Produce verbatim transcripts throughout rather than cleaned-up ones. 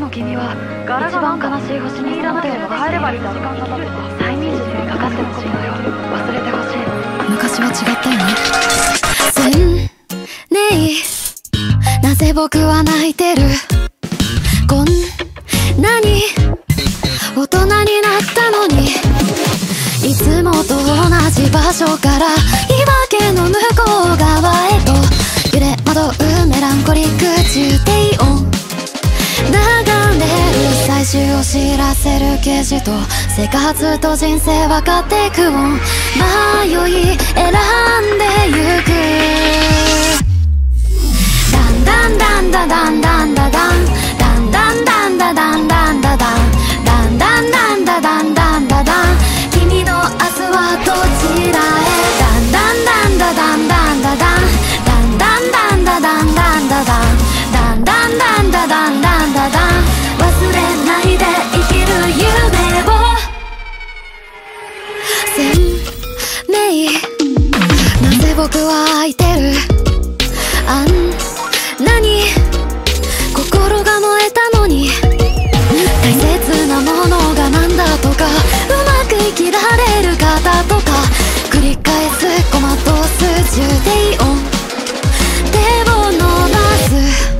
の君は一番悲しい星に今までも帰ればいいだろう。催眠術にかかってほしいのよ。忘れてほしい。 昔は違ったよね。千年なぜ僕は泣いてる。こんなに大人になったのに、いつもと同じ場所から岩家の向こう側へと揺れ惑うメランコリック重低音流れる。最終を知らせる刑事と生活と人生分かってく音迷い選んでゆく。ダンダンダンダダンダンダダンダンダンダンダダンダンダダンダンダンダンダダンダンダダン。君の明日はどちらへ。ダンダンダンダダンダンダダンダンダンダンダダンダンダダンダンダンダンダダンダンダダン。忘れないで生きる夢を。鮮明なぜ僕は空いてる。あんなに心が燃えたのに、大切なものがなんだとか、うまく生きられる方とか、繰り返すコマとす重低音手を伸ばす。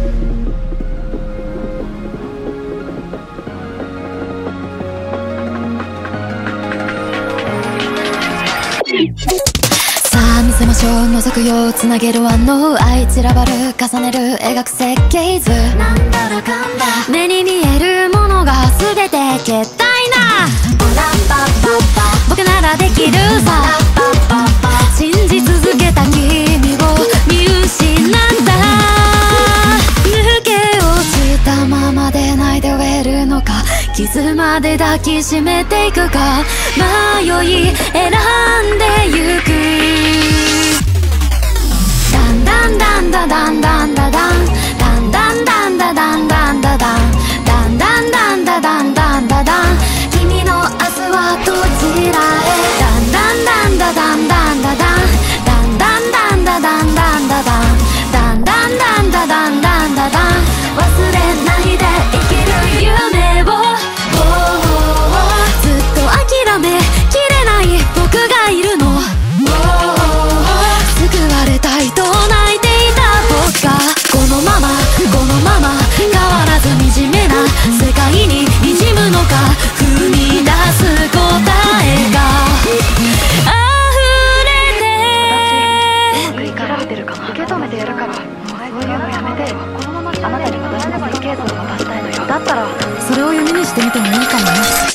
さあ見せましょう。覗くようつなげるあの愛散らばる重ねる描く設計図。なんだらかんだ目に見えるものが全て決体な。僕ならできるさ。信じ続けた君を見失った。抜け落ちたままで泣いて終えるのか、傷まで抱きしめていくか、迷い選んでゆく。ダンダンダンダダンダンダダンダンダンダンダダンダンダダンダンダンダンダダンダンダダン。君の明日はどちらへ。ダンダンダンダダンダンダダンダンダンダンダダンダンダダンダンダンダンダダンダンダダン。忘れないで生きる夢を。ずっと諦めきれない僕がいるの。救われたいと泣いていた僕が、このままこのまま変わらず惨めな世界に滲むのか、踏み出す答えが溢れて。私うまく生きられてるかな。受け止めてやるから、もうそういうのやめてよ。このままあなたに私の設計図を渡したいのよ。だったらそれを夢にしてみてもいいかもね。